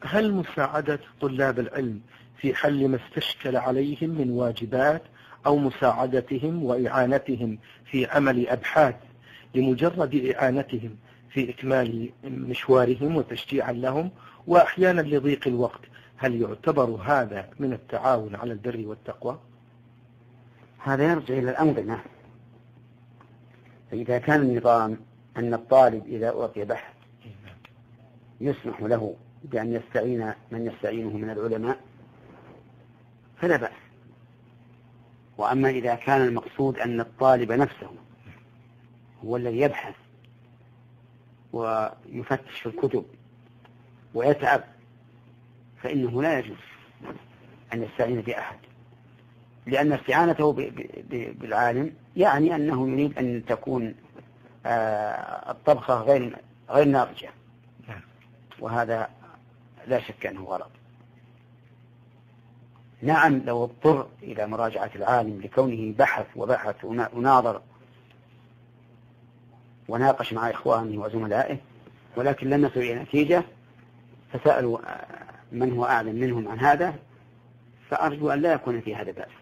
هل مساعدة طلاب العلم في حل ما استشكل عليهم من واجبات أو مساعدتهم وإعانتهم في عمل أبحاث لمجرد إعانتهم في إكمال مشوارهم وتشجيعا لهم وأحيانا لضيق الوقت، هل يعتبر هذا من التعاون على البر والتقوى؟ هذا يرجع إلى الأنظمة. فإذا كان النظام أن الطالب إذا أعطي بحث يسمح له بأن يستعين من يستعينه من العلماء فلا بأس. وأما إذا كان المقصود أن الطالب نفسه هو الذي يبحث ويفتش في الكتب ويتعب فإنه لا يجوز أن يستعين بأحد، لأن استعانته بالعالم يعني أنه يريد أن تكون الطبخة غير ناضجة، وهذا لا شك أنه غلط. نعم لو اضطر إلى مراجعة العالم لكونه بحث وناظر وناقش مع إخوانه وزملائه ولكن لم يصل إلى نتيجة فسألوا من هو أعلم منهم عن هذا، فأرجو أن لا يكون في هذا بأس.